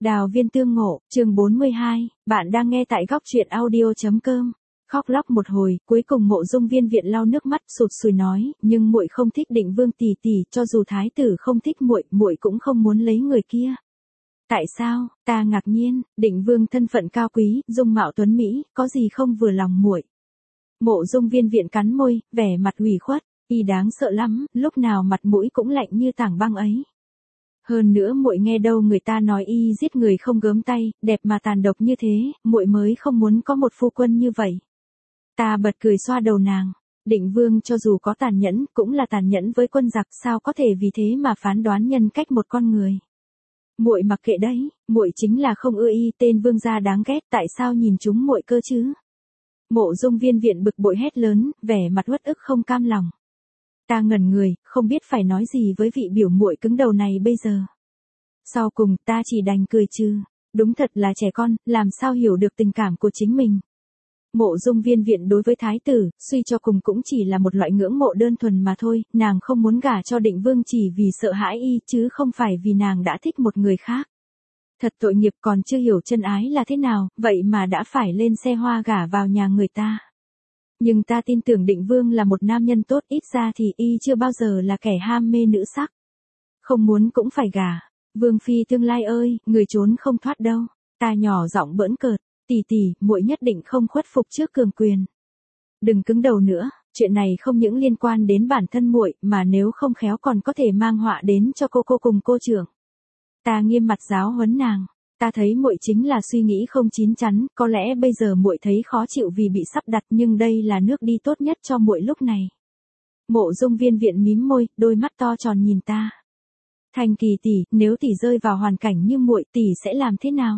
Đào viên tương ngộ, chương 42, bạn đang nghe tại góc truyện audio.com. Khóc lóc một hồi, cuối cùng Mộ Dung Viên Viện lau nước mắt sụt sùi nói, nhưng muội không thích Định Vương tỷ tỷ, cho dù thái tử không thích muội, muội cũng không muốn lấy người kia. Tại sao? Ta ngạc nhiên, Định Vương thân phận cao quý, dung mạo tuấn mỹ, có gì không vừa lòng muội? Mộ Dung Viên Viện cắn môi, vẻ mặt ủy khuất, y đáng sợ lắm, lúc nào mặt mũi cũng lạnh như tảng băng ấy. Hơn nữa muội nghe đâu người ta nói y giết người không gớm tay, đẹp mà tàn độc như thế, muội mới không muốn có một phu quân như vậy. Ta bật cười xoa đầu nàng, Định Vương cho dù có tàn nhẫn, cũng là tàn nhẫn với quân giặc, sao có thể vì thế mà phán đoán nhân cách một con người. Muội mặc kệ đấy, muội chính là không ưa y, tên vương gia đáng ghét, tại sao nhìn chúng muội cơ chứ? Mộ Dung Viên Viện bực bội hét lớn, vẻ mặt uất ức không cam lòng. Ta ngẩn người, không biết phải nói gì với vị biểu muội cứng đầu này bây giờ. Sau cùng ta chỉ đành cười trừ, đúng thật là trẻ con, làm sao hiểu được tình cảm của chính mình. Mộ Dung Viên Viện đối với thái tử, suy cho cùng cũng chỉ là một loại ngưỡng mộ đơn thuần mà thôi, nàng không muốn gả cho Định Vương chỉ vì sợ hãi y, chứ không phải vì nàng đã thích một người khác. Thật tội nghiệp, còn chưa hiểu chân ái là thế nào, vậy mà đã phải lên xe hoa gả vào nhà người ta. Nhưng ta tin tưởng Định Vương là một nam nhân tốt, ít ra thì y chưa bao giờ là kẻ ham mê nữ sắc. Không muốn cũng phải gả. Vương phi tương lai ơi, người trốn không thoát đâu. Ta nhỏ giọng bỡn cợt, tỷ tỷ, muội nhất định không khuất phục trước cường quyền. Đừng cứng đầu nữa, chuyện này không những liên quan đến bản thân muội, mà nếu không khéo còn có thể mang họa đến cho cô cùng cô trưởng. Ta nghiêm mặt giáo huấn nàng. Ta thấy muội chính là suy nghĩ không chín chắn, có lẽ bây giờ muội thấy khó chịu vì bị sắp đặt, nhưng đây là nước đi tốt nhất cho muội lúc này. Mộ Dung Viên Viện mím môi, đôi mắt to tròn nhìn ta. Thành Kỳ tỷ, nếu tỷ rơi vào hoàn cảnh như muội, tỷ sẽ làm thế nào?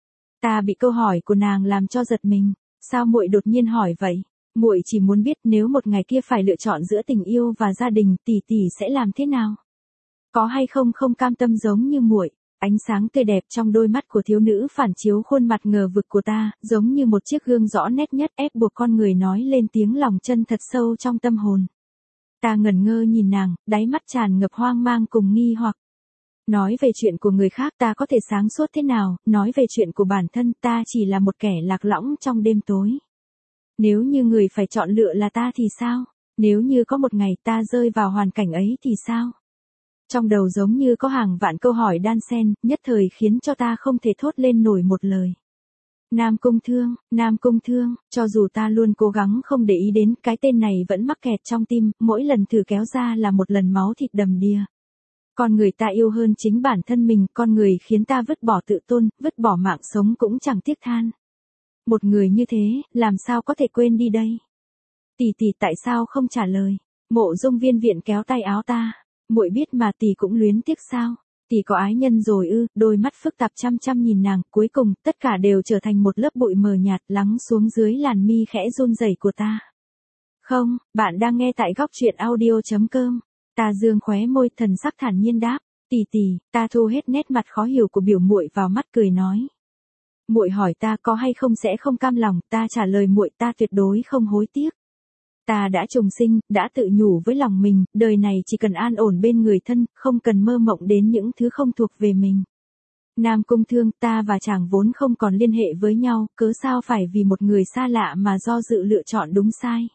Ta bị câu hỏi của nàng làm cho giật mình. Sao muội đột nhiên hỏi vậy? Muội chỉ muốn biết nếu một ngày kia phải lựa chọn giữa tình yêu và gia đình, tỷ sẽ làm thế nào? Có hay không không cam tâm giống như muội? Ánh sáng tươi đẹp trong đôi mắt của thiếu nữ phản chiếu khuôn mặt ngờ vực của ta, giống như một chiếc gương rõ nét nhất ép buộc con người nói lên tiếng lòng chân thật sâu trong tâm hồn. Ta ngẩn ngơ nhìn nàng, đáy mắt tràn ngập hoang mang cùng nghi hoặc. Nói về chuyện của người khác ta có thể sáng suốt thế nào, nói về chuyện của bản thân ta chỉ là một kẻ lạc lõng trong đêm tối. Nếu như người phải chọn lựa là ta thì sao? Nếu như có một ngày ta rơi vào hoàn cảnh ấy thì sao? Trong đầu giống như có hàng vạn câu hỏi đan xen, nhất thời khiến cho ta không thể thốt lên nổi một lời. Nam Cung Thương, cho dù ta luôn cố gắng không để ý đến, cái tên này vẫn mắc kẹt trong tim, mỗi lần thử kéo ra là một lần máu thịt đầm đìa. Con người ta yêu hơn chính bản thân mình, con người khiến ta vứt bỏ tự tôn, vứt bỏ mạng sống cũng chẳng tiếc than. Một người như thế, làm sao có thể quên đi đây? Tỷ tại sao không trả lời? Mộ Dung Viên Viện kéo tay áo ta. Muội biết mà tỷ cũng luyến tiếc sao? Tỷ có ái nhân rồi ư? Đôi mắt phức tạp chăm chăm nhìn nàng, cuối cùng tất cả đều trở thành một lớp bụi mờ nhạt lắng xuống dưới làn mi khẽ run rẩy của ta. Không, bạn đang nghe tại góc truyện audio.com. Ta dương khóe môi, thần sắc thản nhiên đáp, tỷ, ta thu hết nét mặt khó hiểu của biểu muội vào mắt cười nói. Muội hỏi ta có hay không sẽ không cam lòng, ta trả lời muội ta tuyệt đối không hối tiếc. Ta đã trùng sinh, đã tự nhủ với lòng mình, đời này chỉ cần an ổn bên người thân, không cần mơ mộng đến những thứ không thuộc về mình. Nam Cung Thương, ta và chàng vốn không còn liên hệ với nhau, cớ sao phải vì một người xa lạ mà do dự lựa chọn đúng sai.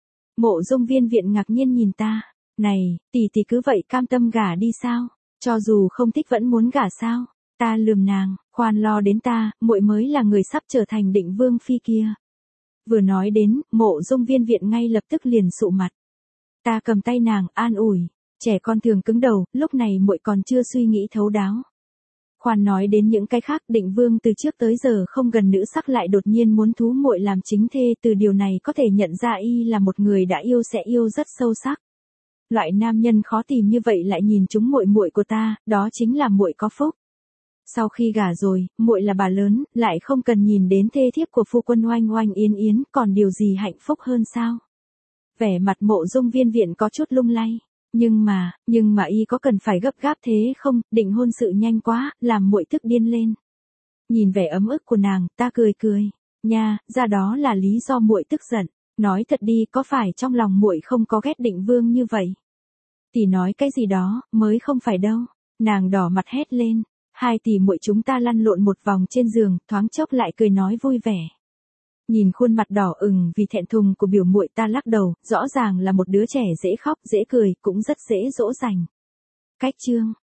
Mộ Dung Viên Viện ngạc nhiên nhìn ta, này, tỷ cứ vậy cam tâm gả đi sao? Cho dù không thích vẫn muốn gả sao? Ta lườm nàng, khoan lo đến ta, muội mới là người sắp trở thành Định Vương phi kia. Vừa nói đến, Mộ Dung Viên Viện ngay lập tức liền sụ mặt. Ta cầm tay nàng, an ủi, trẻ con thường cứng đầu, lúc này muội còn chưa suy nghĩ thấu đáo. Khoan nói đến những cái khác, Định Vương từ trước tới giờ không gần nữ sắc lại đột nhiên muốn thú muội làm chính thê, từ điều này có thể nhận ra y là một người đã yêu sẽ yêu rất sâu sắc. Loại nam nhân khó tìm như vậy lại nhìn trúng muội của ta, đó chính là muội có phúc. Sau khi gả rồi, muội là bà lớn, lại không cần nhìn đến thê thiếp của phu quân oanh oanh yến yến, còn điều gì hạnh phúc hơn sao? Vẻ mặt Mộ Dung Viên Viện có chút lung lay, nhưng mà y có cần phải gấp gáp thế không? Định hôn sự nhanh quá, làm muội tức điên lên. Nhìn vẻ ấm ức của nàng, ta cười, nha, ra đó là lý do muội tức giận. Nói thật đi, có phải trong lòng muội không có ghét Định Vương như vậy? Tỷ nói cái gì đó, mới không phải đâu. Nàng đỏ mặt hét lên. Hai tỷ muội chúng ta lăn lộn một vòng trên giường, thoáng chốc lại cười nói vui vẻ. Nhìn khuôn mặt đỏ ửng vì thẹn thùng của biểu muội, ta lắc đầu, rõ ràng là một đứa trẻ dễ khóc, dễ cười, cũng rất dễ dỗ dành. Cách chương